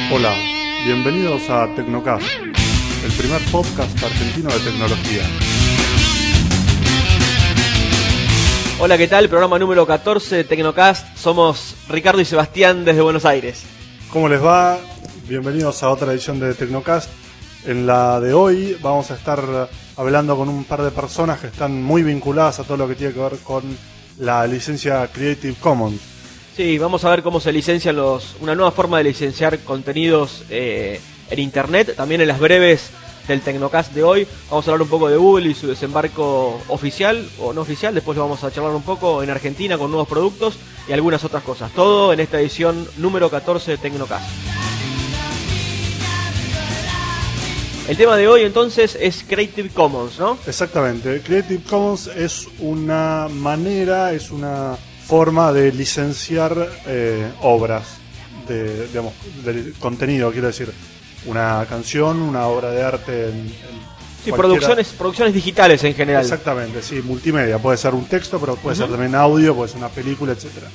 Hola, bienvenidos a Tecnocast, el primer podcast argentino de tecnología. Hola, ¿qué tal? Programa número 14 de Tecnocast. Somos Ricardo y Sebastián desde Buenos Aires. ¿Cómo les va? Bienvenidos a otra edición de Tecnocast. En la de hoy vamos a estar hablando con un par de personas que están muy vinculadas a todo lo que tiene que ver con la licencia Creative Commons. Sí, vamos a ver cómo se licencian una nueva forma de licenciar contenidos en internet. También en las breves del Tecnocast de hoy vamos a hablar un poco de Google y su desembarco oficial o no oficial. Después vamos a charlar un poco en Argentina con nuevos productos y algunas otras cosas. Todo en esta edición número 14 de Tecnocast. El tema de hoy entonces es Creative Commons, ¿no? Exactamente. Creative Commons es una manera, es una forma de licenciar obras de contenido, quiero decir, una canción, una obra de arte sí, producciones digitales en general. Exactamente, sí, multimedia, puede ser un texto, pero puede ser también audio, puede ser una película, etcétera.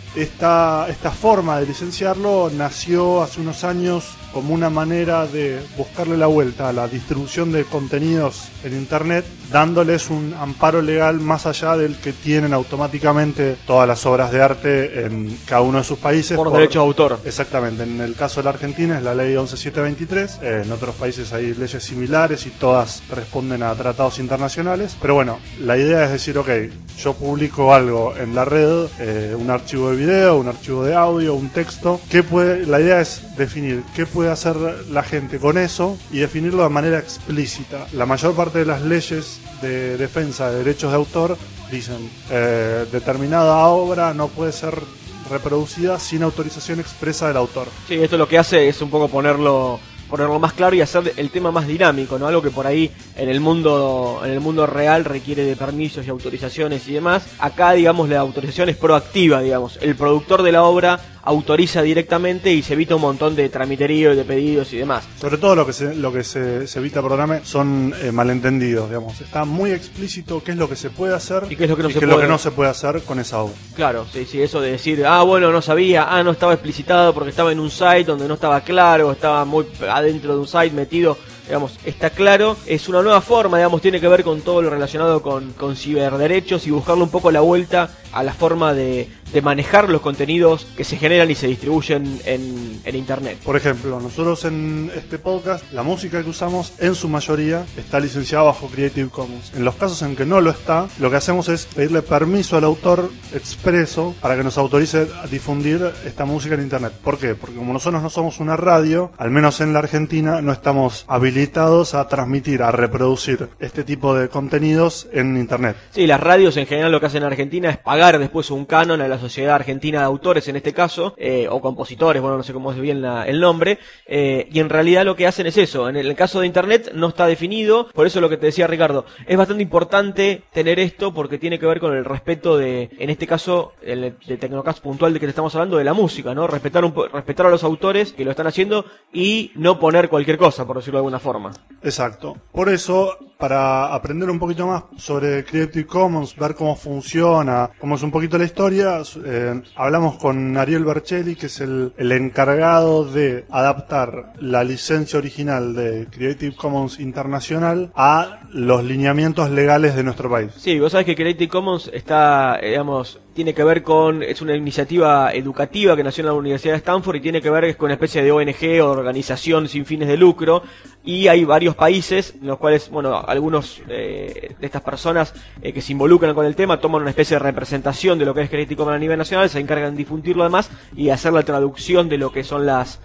Esta forma de licenciarlo nació hace unos años como una manera de buscarle la vuelta a la distribución de contenidos en internet, dándoles un amparo legal más allá del que tienen automáticamente todas las obras de arte en cada uno de sus países. Por derechos de autor. Exactamente, en el caso de la Argentina es la ley 11723, en otros países hay leyes similares y todas responden a tratados internacionales, pero bueno, la idea es decir, ok, yo publico algo en la red, un archivo de video, un archivo de audio, un texto, la idea es definir qué puede hacer la gente con eso y definirlo de manera explícita. La mayor parte de las leyes de defensa de derechos de autor dicen determinada obra no puede ser reproducida sin autorización expresa del autor. Sí, esto lo que hace es un poco ponerlo más claro y hacer el tema más dinámico, ¿no? Algo que por ahí en el mundo real requiere de permisos y autorizaciones y demás. Acá, digamos, la autorización es proactiva, digamos. El productor de la obra autoriza directamente y se evita un montón de tramiterío y de pedidos y demás. Sobre todo lo que se evita, perdóname, son malentendidos, digamos. Está muy explícito qué es lo que se puede hacer y qué es lo que no se puede hacer con esa obra. Claro, sí, eso de decir, bueno, no sabía, no estaba explicitado porque estaba en un site donde no estaba claro, estaba muy adentro de un site metido. Digamos, está claro, es una nueva forma, digamos, tiene que ver con todo lo relacionado con ciberderechos y buscarle un poco la vuelta a la forma de manejar los contenidos que se generan y se distribuyen en internet. Por ejemplo, nosotros en este podcast, la música que usamos en su mayoría está licenciada bajo Creative Commons. En los casos en que no lo está, lo que hacemos es pedirle permiso al autor expreso para que nos autorice a difundir esta música en internet. ¿Por qué? Porque como nosotros no somos una radio, al menos en la Argentina, no estamos habilitados a transmitir, a reproducir este tipo de contenidos en internet. Sí, las radios en general lo que hacen en Argentina es pagar después un canon a la Sociedad Argentina de Autores en este caso, o compositores, bueno, no sé cómo es bien el nombre, y en realidad lo que hacen es eso. En el caso de internet no está definido, por eso lo que te decía Ricardo, es bastante importante tener esto porque tiene que ver con el respeto en este caso, el de Tecnocast puntual de que te estamos hablando, de la música, ¿no? Respetar a los autores que lo están haciendo y no poner cualquier cosa, por decirlo de alguna forma. Exacto. Por eso, para aprender un poquito más sobre Creative Commons, ver cómo funciona, cómo es un poquito la historia, hablamos con Ariel Bercelli, que es el encargado de adaptar la licencia original de Creative Commons Internacional a los lineamientos legales de nuestro país. Sí, vos sabés que Creative Commons está, tiene que ver es una iniciativa educativa que nació en la Universidad de Stanford y tiene que ver con una especie de ONG o organización sin fines de lucro, y hay varios países en los cuales, bueno, algunos de estas personas que se involucran con el tema toman una especie de representación de lo que es Creative Commons a nivel nacional, se encargan de difundirlo además y hacer la traducción de lo que es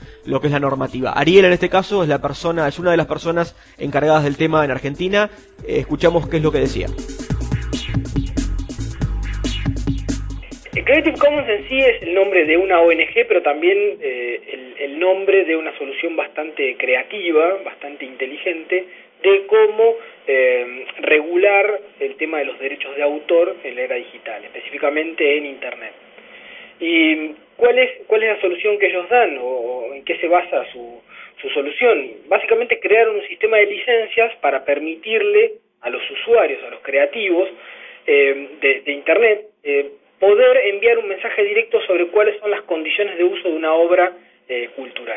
la normativa. Ariel en este caso es una de las personas encargadas del tema en Argentina. Escuchamos qué es lo que decía. Creative Commons en sí es el nombre de una ONG, pero también el nombre de una solución bastante creativa, bastante inteligente, de cómo regular el tema de los derechos de autor en la era digital, específicamente en Internet. ¿Y cuál es la solución que ellos dan o en qué se basa su solución? Básicamente crear un sistema de licencias para permitirle a los usuarios, a los creativos de Internet, poder enviar un mensaje directo sobre cuáles son las condiciones de uso de una obra cultural.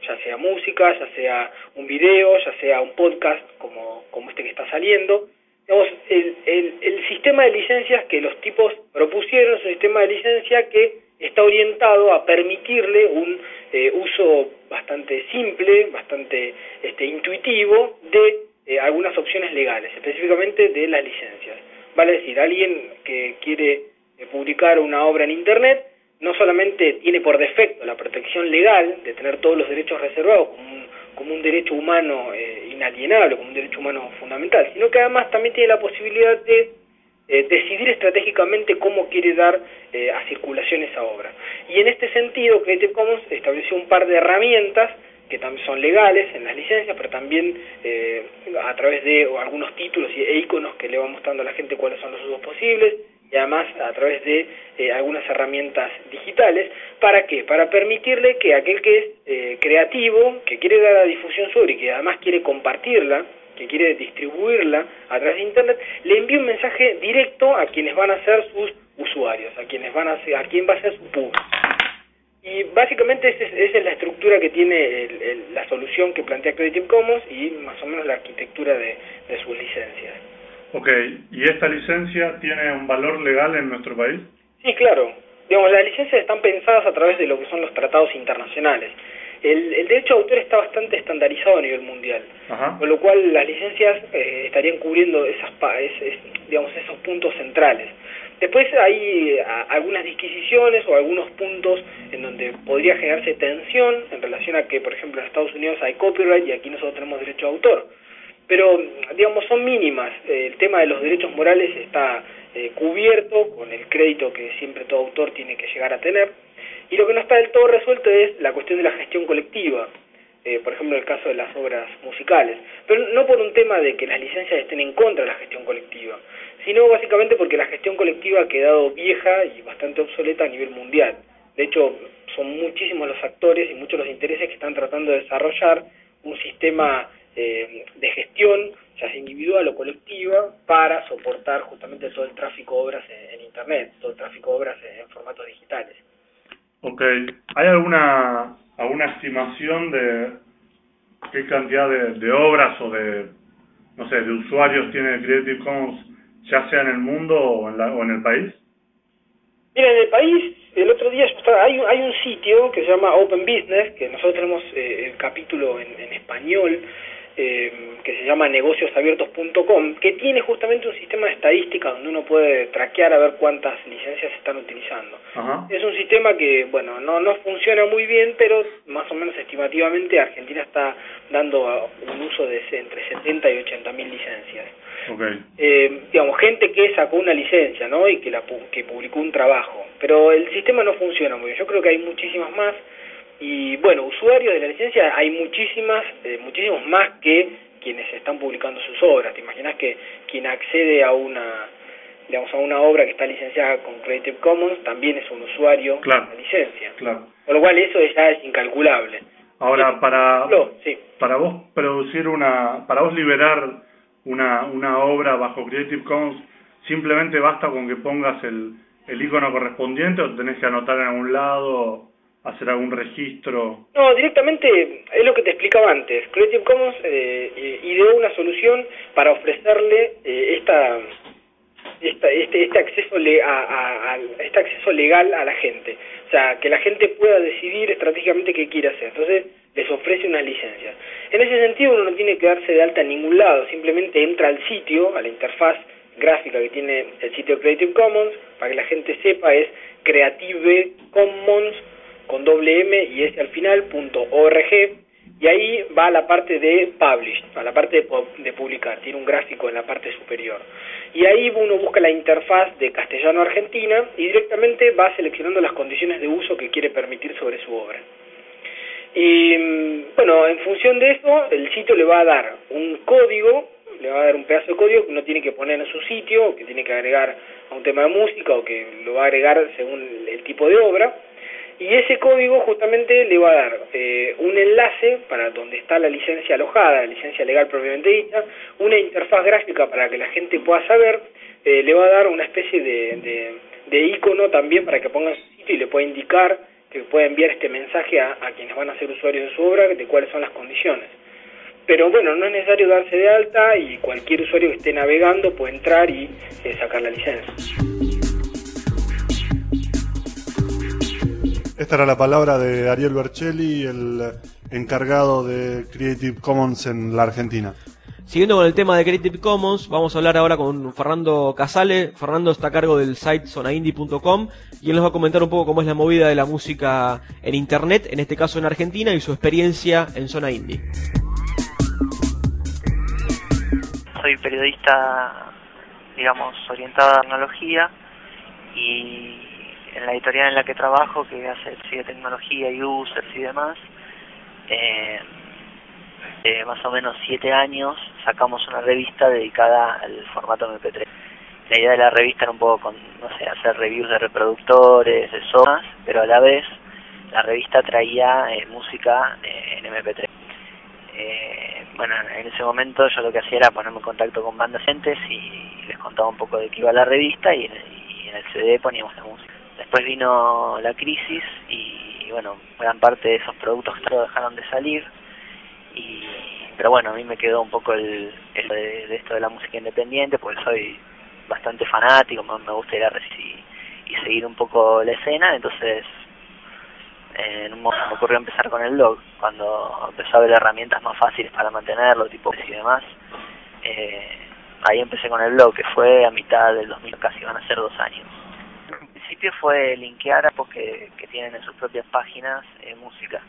ya sea música, ya sea un video, ya sea un podcast como este que está saliendo. Digamos, el sistema de licencias que los tipos propusieron es un sistema de licencia que está orientado a permitirle un uso bastante simple, bastante intuitivo de algunas opciones legales, específicamente de las licencias. Vale decir, alguien que quiere publicar una obra en Internet no solamente tiene por defecto la protección legal de tener todos los derechos reservados como un derecho humano inalienable, como un derecho humano fundamental, sino que además también tiene la posibilidad de decidir estratégicamente cómo quiere dar a circulación esa obra. Y en este sentido, Creative Commons estableció un par de herramientas que también son legales en las licencias, pero también a través de algunos títulos e iconos que le va mostrando a la gente cuáles son los usos posibles, y además a través de algunas herramientas digitales. ¿Para qué? Para permitirle que aquel que es creativo, que quiere dar a difusión sobre y que además quiere compartirla, que quiere distribuirla a través de Internet, le envíe un mensaje directo a quienes van a ser sus usuarios, a quien va a ser su público. Y básicamente esa es la estructura que tiene la solución que plantea Creative Commons y más o menos la arquitectura de sus licencias. Ok, ¿y esta licencia tiene un valor legal en nuestro país? Sí, claro. Digamos, las licencias están pensadas a través de lo que son los tratados internacionales. El derecho de autor está bastante estandarizado a nivel mundial, Ajá. con lo cual las licencias estarían cubriendo esos puntos centrales. Después hay algunas disquisiciones o algunos puntos en donde podría generarse tensión en relación a que, por ejemplo, en Estados Unidos hay copyright y aquí nosotros tenemos derecho de autor. Pero, digamos, son mínimas. El tema de los derechos morales está cubierto con el crédito que siempre todo autor tiene que llegar a tener. Y lo que no está del todo resuelto es la cuestión de la gestión colectiva, por ejemplo, en el caso de las obras musicales. Pero no por un tema de que las licencias estén en contra de la gestión colectiva, sino básicamente porque la gestión colectiva ha quedado vieja y bastante obsoleta a nivel mundial. De hecho, son muchísimos los actores y muchos los intereses que están tratando de desarrollar un sistema de gestión, ya sea individual o colectiva, para soportar justamente todo el tráfico de obras en Internet, todo el tráfico de obras en formatos digitales. Ok, ¿hay alguna estimación de qué cantidad de obras o de usuarios tiene Creative Commons, ya sea en el mundo o en el país? Mira, en el país, el otro día hay un sitio que se llama Open Business, que nosotros tenemos el capítulo en español, que se llama negociosabiertos.com, que tiene justamente un sistema de estadística donde uno puede traquear a ver cuántas licencias se están utilizando. Ajá. Es un sistema que, bueno, no funciona muy bien, pero más o menos estimativamente Argentina está dando un uso de entre 70 y 80 mil licencias. Okay. Digamos, gente que sacó una licencia, ¿no? Y que publicó un trabajo, pero el sistema no funciona muy bien. Yo creo que hay muchísimas más. Y bueno, usuarios de la licencia hay muchísimos más que quienes están publicando sus obras. ¿Te imaginas que quien accede a una obra que está licenciada con Creative Commons también es un usuario de la licencia? Claro. Con lo cual eso ya es incalculable. Ahora, para vos para vos liberar una obra bajo Creative Commons, ¿simplemente basta con que pongas el icono correspondiente o tenés que anotar en algún lado, hacer algún registro? No, directamente es lo que te explicaba antes. Creative Commons ideó una solución para ofrecerle este acceso legal a la gente. O sea, que la gente pueda decidir estratégicamente qué quiere hacer. Entonces, les ofrece unas licencias. En ese sentido, uno no tiene que darse de alta en ningún lado. Simplemente entra al sitio, a la interfaz gráfica que tiene el sitio de Creative Commons, para que la gente sepa, es Creative Commons con doble M y S al final, .org, y ahí va a la parte de Publish, a la parte de publicar, tiene un gráfico en la parte superior. Y ahí uno busca la interfaz de castellano-argentina y directamente va seleccionando las condiciones de uso que quiere permitir sobre su obra. Y bueno, en función de eso, el sitio le va a dar un código, le va a dar un pedazo de código que uno tiene que poner en su sitio, o que tiene que agregar a un tema de música, o que lo va a agregar según el tipo de obra. Y ese código justamente le va a dar un enlace para donde está la licencia alojada, la licencia legal propiamente dicha, una interfaz gráfica para que la gente pueda saber, le va a dar una especie de icono también para que ponga en su sitio y le pueda indicar que pueda enviar este mensaje a quienes van a ser usuarios de su obra de cuáles son las condiciones. Pero bueno, no es necesario darse de alta y cualquier usuario que esté navegando puede entrar y sacar la licencia. Esta era la palabra de Ariel Bercelli, el encargado de Creative Commons en la Argentina. Siguiendo con el tema de Creative Commons, vamos a hablar ahora con Fernando Casale. Fernando está a cargo del site zonaindie.com y él nos va a comentar un poco cómo es la movida de la música en internet, en este caso en Argentina, y su experiencia en Zona Indie. Soy periodista, digamos, orientado a tecnología, y en la editorial en la que trabajo, que sigue tecnología, users y demás, más o menos 7 años sacamos una revista dedicada al formato MP3. La idea de la revista era un poco, hacer reviews de reproductores, de zonas, pero a la vez la revista traía música en MP3. Bueno, en ese momento yo lo que hacía era ponerme en contacto con bandas y les contaba un poco de qué iba la revista, y en el CD poníamos la música. Después vino la crisis y bueno, gran parte de esos productos dejaron de salir. Pero bueno, a mí me quedó un poco de esto de la música independiente, porque soy bastante fanático, me gusta ir a y seguir un poco la escena. Entonces en un momento me ocurrió empezar con el blog, cuando empezó a haber herramientas más fáciles para mantenerlo, tipo y demás. Ahí empecé con el blog, que fue a mitad del 2000, casi van a ser 2 años. En principio fue linkear a que tienen en sus propias páginas música.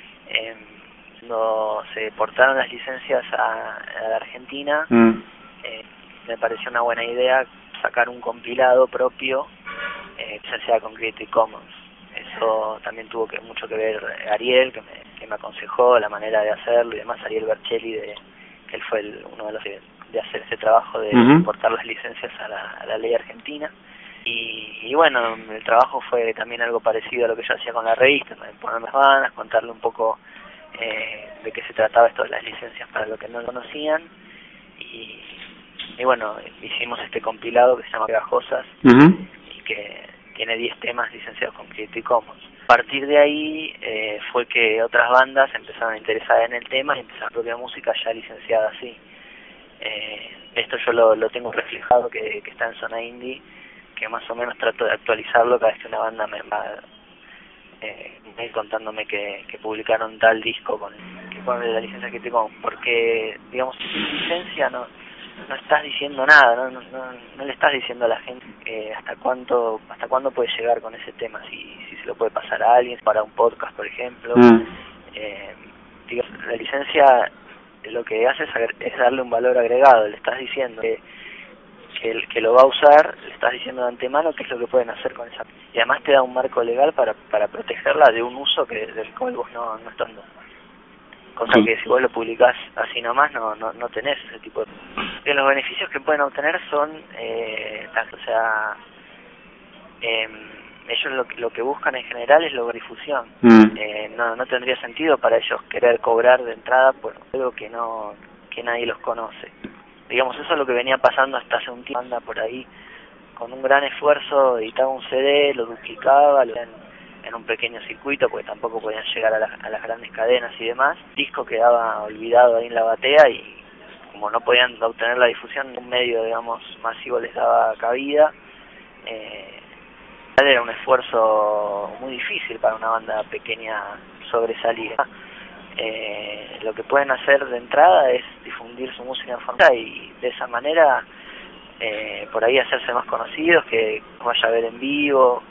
Cuando se portaron las licencias a la Argentina, me pareció una buena idea sacar un compilado propio licenciado con Creative Commons. Eso también tuvo mucho que ver Ariel, que me aconsejó la manera de hacerlo y demás. Ariel Bercelli, que él fue uno de los de hacer ese trabajo de portar las licencias a la ley argentina. Y bueno, el trabajo fue también algo parecido a lo que yo hacía con la revista, ponerme las bandas, contarle un poco de qué se trataba esto de las licencias para los que no lo conocían, y bueno, hicimos este compilado que se llama Pegajosas, y que tiene 10 temas licenciados con Creative Commons. A partir de ahí fue que otras bandas empezaron a interesar en el tema y empezaron a propia música ya licenciada así. Esto yo lo tengo reflejado, que está en Zona Indie, que más o menos trato de actualizarlo cada vez que una banda me va contándome que publicaron tal disco con la licencia que tengo, porque digamos sin licencia no estás diciendo nada, no le estás diciendo a la gente hasta cuándo puede llegar con ese tema, si se lo puede pasar a alguien para un podcast, por ejemplo. La licencia lo que hace es darle un valor agregado, le estás diciendo que lo va a usar, le estás diciendo de antemano qué es lo que pueden hacer con esa, y además te da un marco legal para protegerla de un uso del cual vos no estás dando. Cosa que si vos lo publicás así nomás no tenés ese tipo de... Los beneficios que pueden obtener son ellos lo que buscan en general es lograr difusión. No tendría sentido para ellos querer cobrar de entrada por algo que nadie los conoce. Digamos, eso es lo que venía pasando hasta hace un tiempo. Anda por ahí con un gran esfuerzo, editaba un CD, lo duplicaba, lo en un pequeño circuito, porque tampoco podían llegar a las grandes cadenas y demás. El disco quedaba olvidado ahí en la batea, y como no podían obtener la difusión, un medio, digamos, masivo les daba cabida. Era un esfuerzo muy difícil para una banda pequeña sobresalir. Lo que pueden hacer de entrada es difundir su música en forma, y de esa manera por ahí hacerse más conocidos, que vaya a ver en vivo,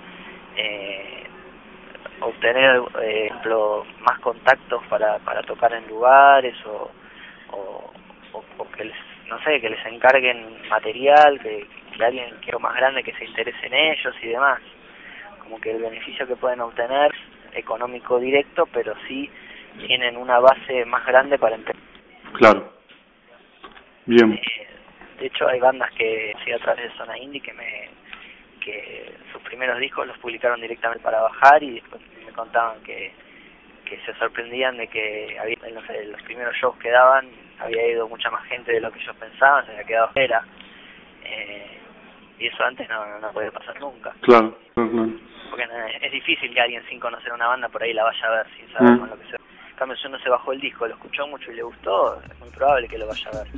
obtener más contactos para tocar en lugares, o que les encarguen material, que alguien quiera más grande que se interese en ellos y demás. Como que el beneficio que pueden obtener económico directo, pero sí tienen una base más grande para empezar. Claro. Bien. De hecho, hay bandas que sí, a través de Zona Indie, que sus primeros discos los publicaron directamente para bajar, y después me contaban que se sorprendían de que los primeros shows que daban había ido mucha más gente de lo que ellos pensaban, se había quedado fuera. Y eso antes no puede pasar nunca. Claro. Porque porque es difícil que alguien sin conocer una banda por ahí la vaya a ver, sin saber con lo que se... En cambio, si uno se bajó el disco, lo escuchó mucho y le gustó, es muy probable que lo vaya a ver.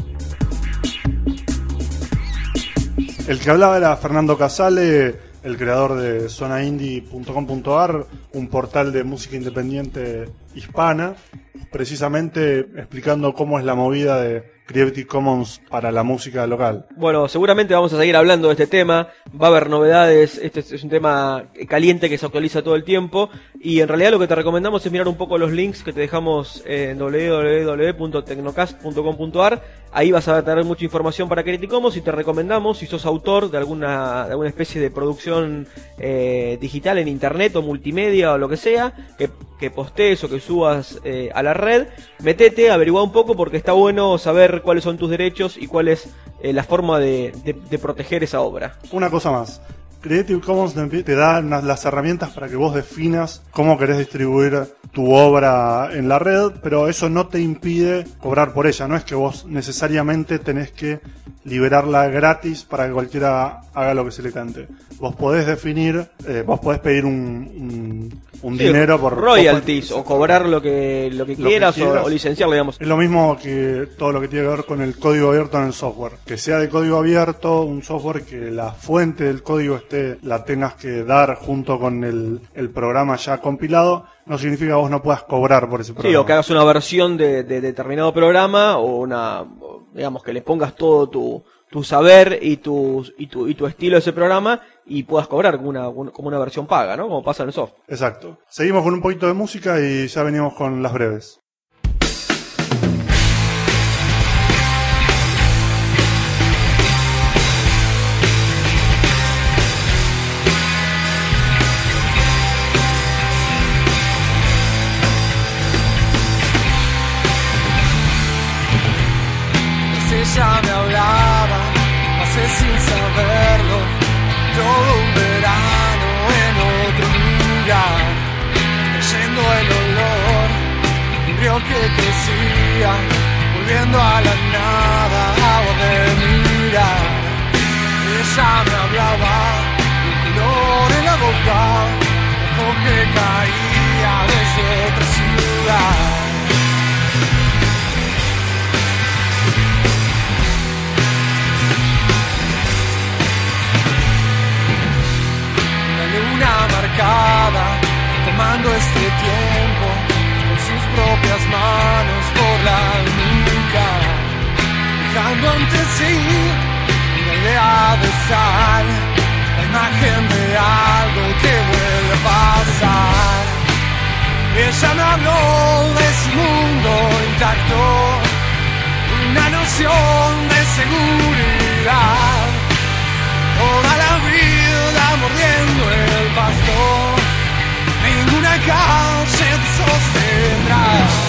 El que hablaba era Fernando Casale, el creador de zonaindie.com.ar, un portal de música independiente hispana, precisamente explicando cómo es la movida de Creative Commons para la música local. Bueno, seguramente vamos a seguir hablando de este tema, va a haber novedades, este es un tema caliente que se actualiza todo el tiempo, y en realidad lo que te recomendamos es mirar un poco los links que te dejamos en www.tecnocast.com.ar. Ahí vas a tener mucha información para Creative Commons, y te recomendamos, si sos autor de alguna especie de producción digital en internet o multimedia o lo que sea, que postees o que subas a la red, metete, averigua un poco, porque está bueno saber cuáles son tus derechos y cuál es la forma de proteger esa obra. Una cosa más, Creative Commons te da las herramientas para que vos definas cómo querés distribuir tu obra en la red, pero eso no te impide cobrar por ella. No es que vos necesariamente tenés que liberarla gratis para que cualquiera haga lo que se le cante. Vos podés definir, vos podés pedir un dinero por royalties, o cobrar lo que quieras, o licenciarlo, digamos. Es lo mismo que todo lo que tiene que ver con el código abierto en el software. Que sea de código abierto, un software que la fuente del código la tengas que dar junto con el programa ya compilado, no significa que vos no puedas cobrar por ese programa. Sí, o que hagas una versión de determinado programa, o digamos que le pongas todo tu saber y tu estilo a ese programa, y puedas cobrar como una versión paga, ¿no? Como pasa en el software. Exacto. Seguimos con un poquito de música y ya venimos con las breves. Ella me hablaba, pasé sin saberlo, todo un verano en otro lugar, trayendo el olor, un río que crecía, volviendo a la nada, agua de mirar. Ella me hablaba, el color en la boca, ojo que caía desde otra ciudad. Tomando este tiempo con sus propias manos por la nuca, dejando ante sí una idea de sal, la imagen de algo que vuelve a pasar. Ella me habló de su mundo intacto, una noción de seguridad, toda la vida mordiendo el pasto, ninguna calle te sostendrá.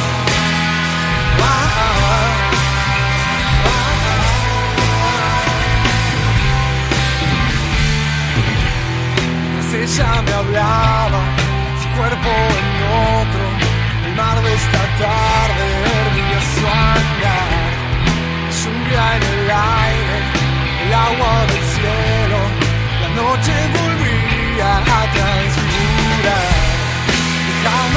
Pues ella me hablaba, su cuerpo en otro, el mar de esta tarde hervía su andar, la lluvia en el aire, el agua del cielo. La noche volvía a transpirar, dejando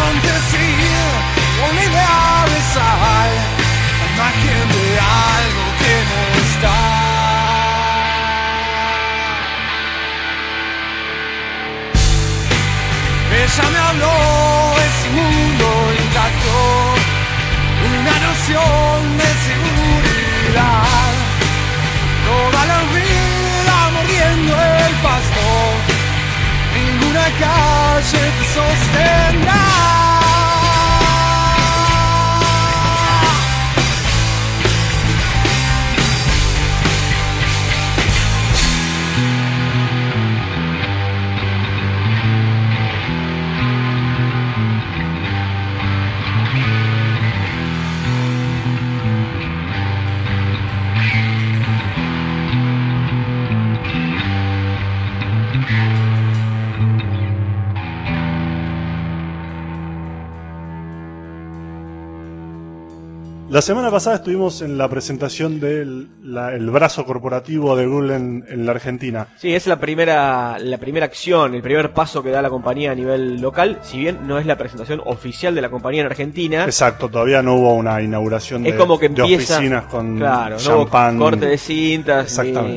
La semana pasada estuvimos en la presentación del el brazo corporativo de Google en la Argentina. Sí, es la primera acción, el primer paso que da la compañía a nivel local, si bien no es la presentación oficial de la compañía en Argentina. Exacto, todavía no hubo una inauguración es como que de oficinas con champán. No hubo corte de cintas,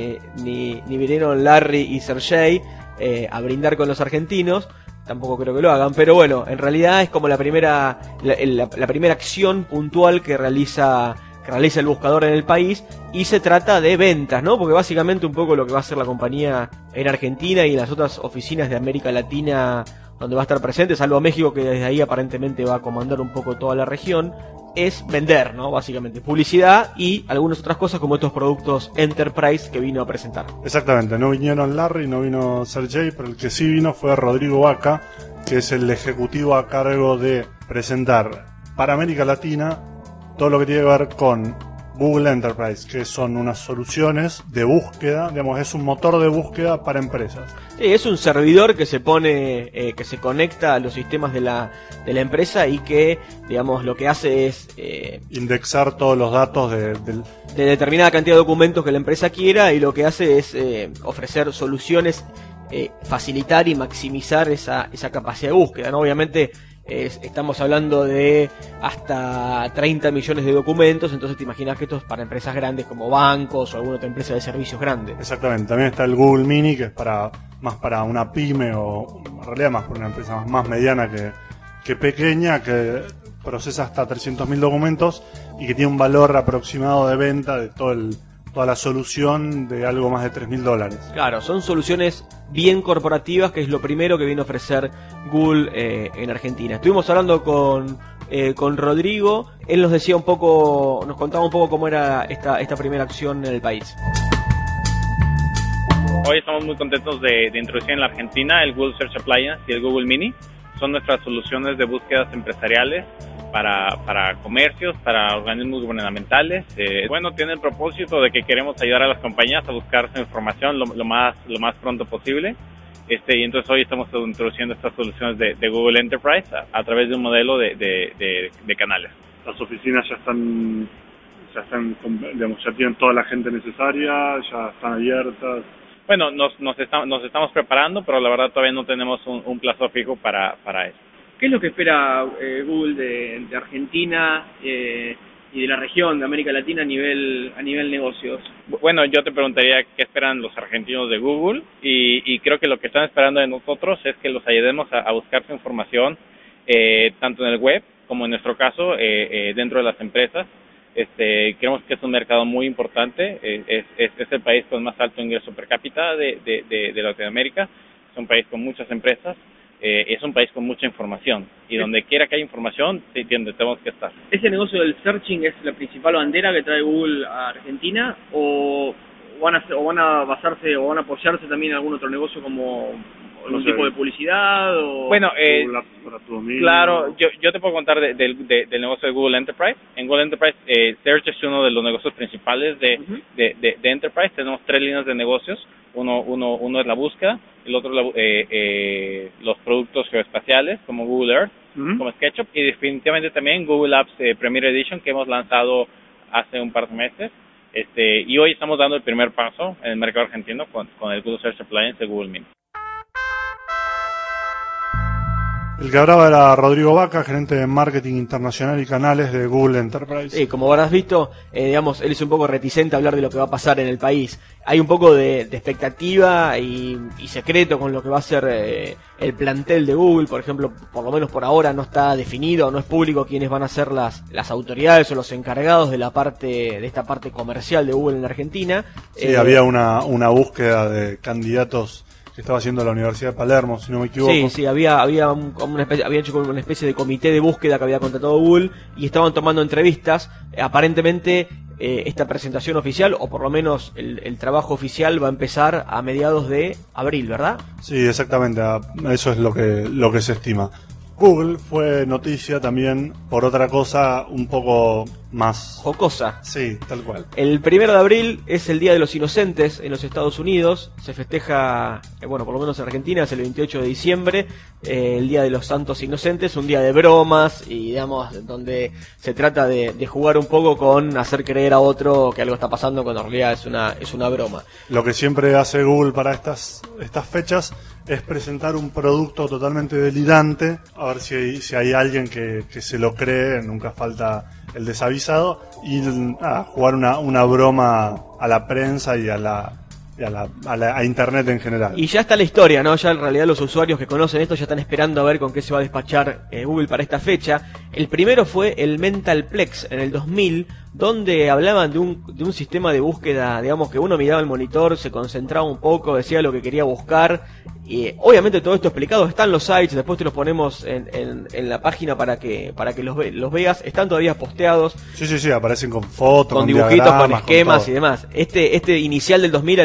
ni vinieron Larry y Sergey a brindar con los argentinos. Tampoco creo que lo hagan, pero bueno, en realidad es como la primera acción puntual que realiza el buscador en el país, y se trata de ventas, ¿no? Porque básicamente un poco lo que va a hacer la compañía en Argentina y en las otras oficinas de América Latina donde va a estar presente, salvo México, que desde ahí aparentemente va a comandar un poco toda la región, es vender, ¿no? Básicamente publicidad y algunas otras cosas como estos productos Enterprise que vino a presentar. Exactamente, no vinieron Larry, no vino Sergey, pero el que sí vino fue Rodrigo Vaca, que es el ejecutivo a cargo de presentar para América Latina todo lo que tiene que ver con Google Enterprise, que son unas soluciones de búsqueda, digamos, es un motor de búsqueda para empresas. Sí, es un servidor que se pone, que se conecta a los sistemas de la empresa y que, digamos, lo que hace es indexar todos los datos de determinada cantidad de documentos que la empresa quiera, y lo que hace es ofrecer soluciones, facilitar y maximizar esa capacidad de búsqueda, ¿no? Obviamente estamos hablando de hasta 30 millones de documentos, entonces te imaginas que esto es para empresas grandes como bancos o alguna otra empresa de servicios grandes. Exactamente, también está el Google Mini, que es más para una pyme, o en realidad más para una empresa más mediana que pequeña, que procesa hasta 300.000 documentos y que tiene un valor aproximado de venta de toda la solución de algo más de $3.000. Claro, son soluciones bien corporativas, que es lo primero que viene a ofrecer Google en Argentina. Estuvimos hablando con Rodrigo, él nos decía nos contaba un poco cómo era esta primera acción en el país. Hoy estamos muy contentos de introducir en la Argentina el Google Search Appliance y el Google Mini. Son nuestras soluciones de búsquedas empresariales para comercios, para organismos gubernamentales. Tiene el propósito de que queremos ayudar a las compañías a buscar su información lo más pronto posible. Y entonces hoy estamos introduciendo estas soluciones de Google Enterprise a través de un modelo de canales. Las oficinas ya están, digamos, ya tienen toda la gente necesaria, ya están abiertas. Bueno, nos estamos preparando, pero la verdad todavía no tenemos un plazo fijo para eso. ¿Qué es lo que espera Google de Argentina y de la región de América Latina a nivel negocios? Bueno, yo te preguntaría qué esperan los argentinos de Google, y creo que lo que están esperando de nosotros es que los ayudemos a buscar su información tanto en el web como en nuestro caso dentro de las empresas. Creemos que es un mercado muy importante, es el país con más alto ingreso per cápita de Latinoamérica, es un país con muchas empresas. Es un país con mucha información, y donde quiera que haya información, tenemos que estar. ¿Ese negocio del searching es la principal bandera que trae Google a Argentina, o van a basarse o van a apoyarse también en algún otro negocio como algún tipo de publicidad? Bueno, claro, yo te puedo contar del negocio de Google Enterprise. En Google Enterprise, Search es uno de los negocios principales de Enterprise. Tenemos 3 líneas de negocios. Uno es la búsqueda, el otro los productos geoespaciales como Google Earth, como SketchUp, y definitivamente también Google Apps Premier Edition, que hemos lanzado hace un par de meses. Y hoy estamos dando el primer paso en el mercado argentino con el Google Search Appliance de Google Mini. El que hablaba era Rodrigo Vaca, gerente de marketing internacional y canales de Google Enterprise. Sí, como habrás visto, digamos, él es un poco reticente a hablar de lo que va a pasar en el país. Hay un poco de expectativa y secreto con lo que va a ser el plantel de Google. Por ejemplo, por lo menos por ahora no está definido, no es público quiénes van a ser las autoridades o los encargados de esta parte comercial de Google en Argentina. Sí, había una búsqueda de candidatos que estaba haciendo la Universidad de Palermo, si no me equivoco. Sí, había hecho como una especie de comité de búsqueda que había contratado Google, y estaban tomando entrevistas. Aparentemente esta presentación oficial, o por lo menos el trabajo oficial, va a empezar a mediados de abril, ¿verdad? Sí, exactamente, eso es lo que se estima. Google fue noticia también por otra cosa un poco más jocosa. Sí, tal cual. El 1 de abril es el Día de los Inocentes en los Estados Unidos. Se festeja, bueno, por lo menos en Argentina, es el 28 de diciembre, el Día de los Santos Inocentes, un día de bromas y, digamos, donde se trata de jugar un poco con hacer creer a otro que algo está pasando cuando en realidad es una broma. Lo que siempre hace Google para estas fechas es presentar un producto totalmente delirante, a ver si hay alguien que se lo cree, nunca falta el desavisado, y jugar una broma a la prensa y a internet en general. Y ya está la historia, ¿no? Ya en realidad los usuarios que conocen esto ya están esperando a ver con qué se va a despachar Google para esta fecha. El primero fue el Mentalplex en el 2000, donde hablaban de un sistema de búsqueda, digamos, que uno miraba el monitor, se concentraba un poco, decía lo que quería buscar, y obviamente todo esto explicado está en los sites, después te los ponemos en la página para que los veas, están todavía posteados. Sí, aparecen con fotos, con dibujitos, con esquemas y demás. Este inicial del 2000,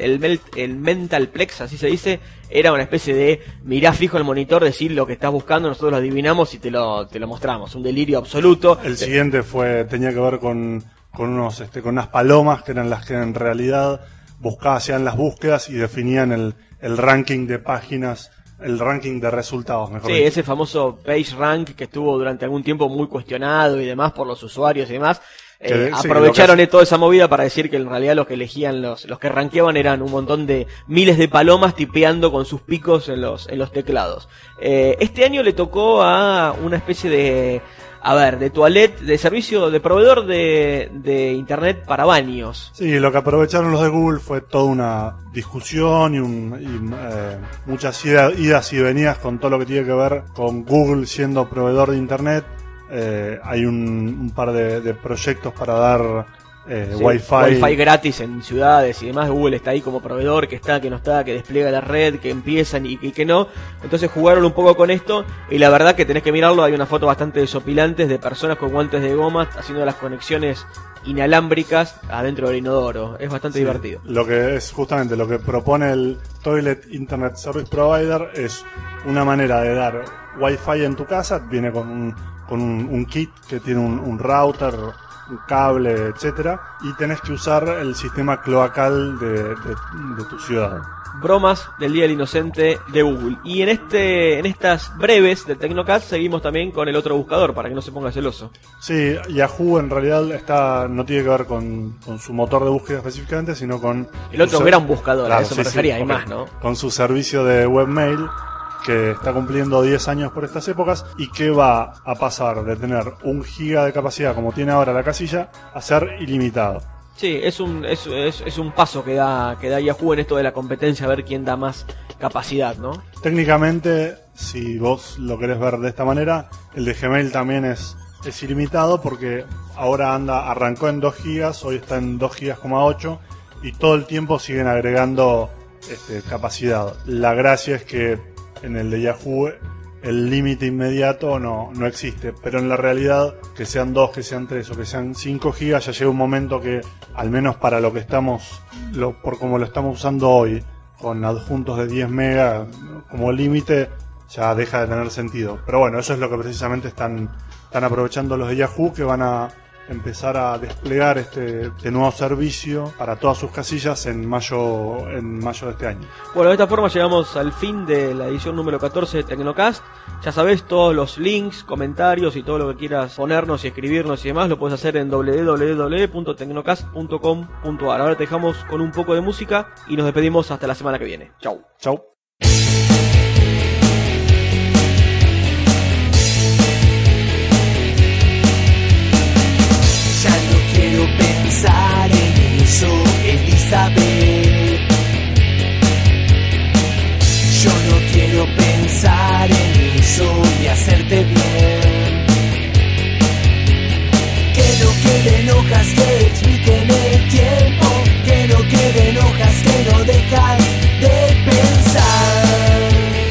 el Mentalplex, así se dice, era una especie de mirá fijo el monitor, decir lo que estás buscando, nosotros lo adivinamos y te lo mostramos, un delirio absoluto. El siguiente tenía que ver con unas palomas que eran las que en realidad hacían las búsquedas y definían el ranking de páginas, el ranking de resultados, mejor dicho. Ese famoso PageRank que estuvo durante algún tiempo muy cuestionado y demás por los usuarios y demás. Aprovecharon toda esa movida para decir que en realidad los que elegían, los que rankeaban eran un montón de miles de palomas tipeando con sus picos en los teclados. Este año le tocó a una especie de toilet, de servicio, de proveedor de internet para baños. Sí, lo que aprovecharon los de Google fue toda una discusión y muchas idas y venidas con todo lo que tiene que ver con Google siendo proveedor de internet. Hay un par de proyectos para dar Wi-Fi gratis en ciudades y demás. Google está ahí como proveedor, que está, que no está, que despliega la red, que empiezan y que no. Entonces jugaron un poco con esto y la verdad que tenés que mirarlo. Hay una foto bastante desopilantes de personas con guantes de goma haciendo las conexiones inalámbricas adentro del inodoro. Es bastante divertido. Lo que es justamente lo que propone el Toilet Internet Service Provider es una manera de dar Wi-Fi en tu casa. Viene con un kit que tiene un router, un cable, etcétera, y tenés que usar el sistema cloacal de tu ciudad. Bromas del Día del Inocente de Google. Y en estas breves de Tecnocast seguimos también con el otro buscador, para que no se ponga celoso. Sí, Yahoo en realidad no tiene que ver con su motor de búsqueda específicamente, sino con el otro gran buscador, claro, a eso me refería, hay más, ¿no? Con su servicio de webmail, que está cumpliendo 10 años por estas épocas y que va a pasar de tener 1 giga de capacidad como tiene ahora la casilla a ser ilimitado. Sí, es un paso que da Yahoo en esto de la competencia, a ver quién da más capacidad, ¿no? Técnicamente, si vos lo querés ver de esta manera, el de Gmail también es ilimitado porque ahora arrancó en 2 gigas, hoy está en 2 gigas,8 y todo el tiempo siguen agregando capacidad. La gracia es que en el de Yahoo el límite inmediato no existe, pero en la realidad, que sean 2, que sean 3 o que sean 5 gigas, ya llega un momento que, al menos para lo que por como lo estamos usando hoy, con adjuntos de 10 megas como límite, ya deja de tener sentido. Pero bueno, eso es lo que precisamente están aprovechando los de Yahoo, que van a empezar a desplegar este nuevo servicio para todas sus casillas en mayo de este año. Bueno, de esta forma llegamos al fin de la edición número 14 de Tecnocast. Ya sabés, todos los links, comentarios y todo lo que quieras ponernos y escribirnos y demás lo puedes hacer en www.tecnocast.com.ar. Ahora te dejamos con un poco de música y nos despedimos hasta la semana que viene. Chau. Chau. Pensar en eso, Elizabeth. Yo no quiero pensar en eso y hacerte bien. Que no queden hojas que expliquen el tiempo, que no queden hojas que no dejan de pensar.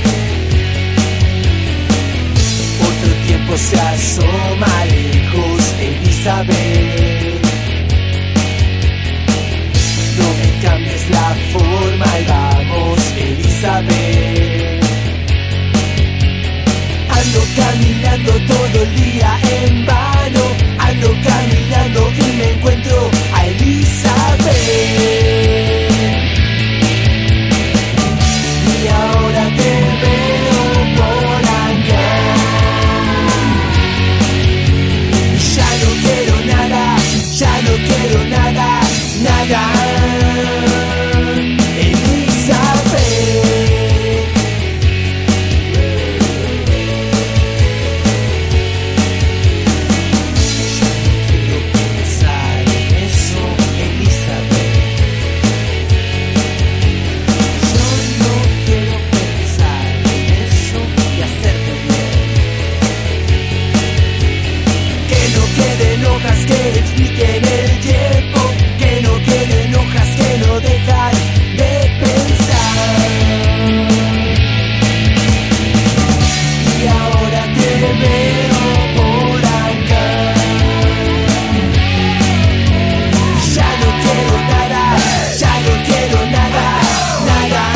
Otro tiempo se asoma lejos, Elizabeth. Cambies la forma y vamos, Elizabeth. Ando caminando todo el día en vano, ando caminando que expliquen el tiempo, que no queden hojas que no dejan de pensar. Y ahora te veo por acá. Ya no quiero nada, ya no quiero nada, nada.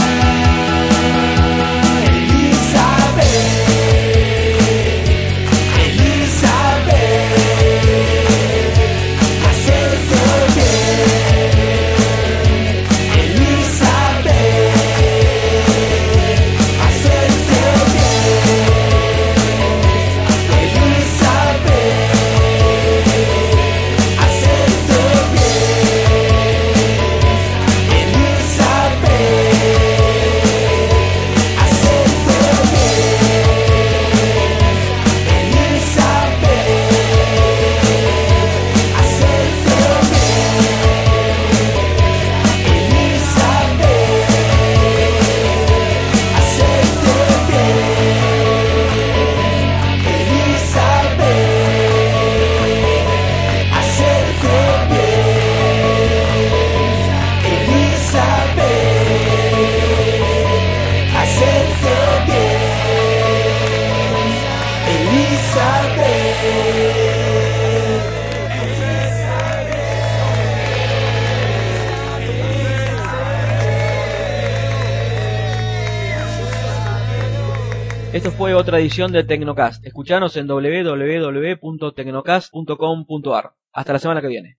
Esto fue otra edición de Tecnocast. Escuchanos en www.tecnocast.com.ar. Hasta la semana que viene.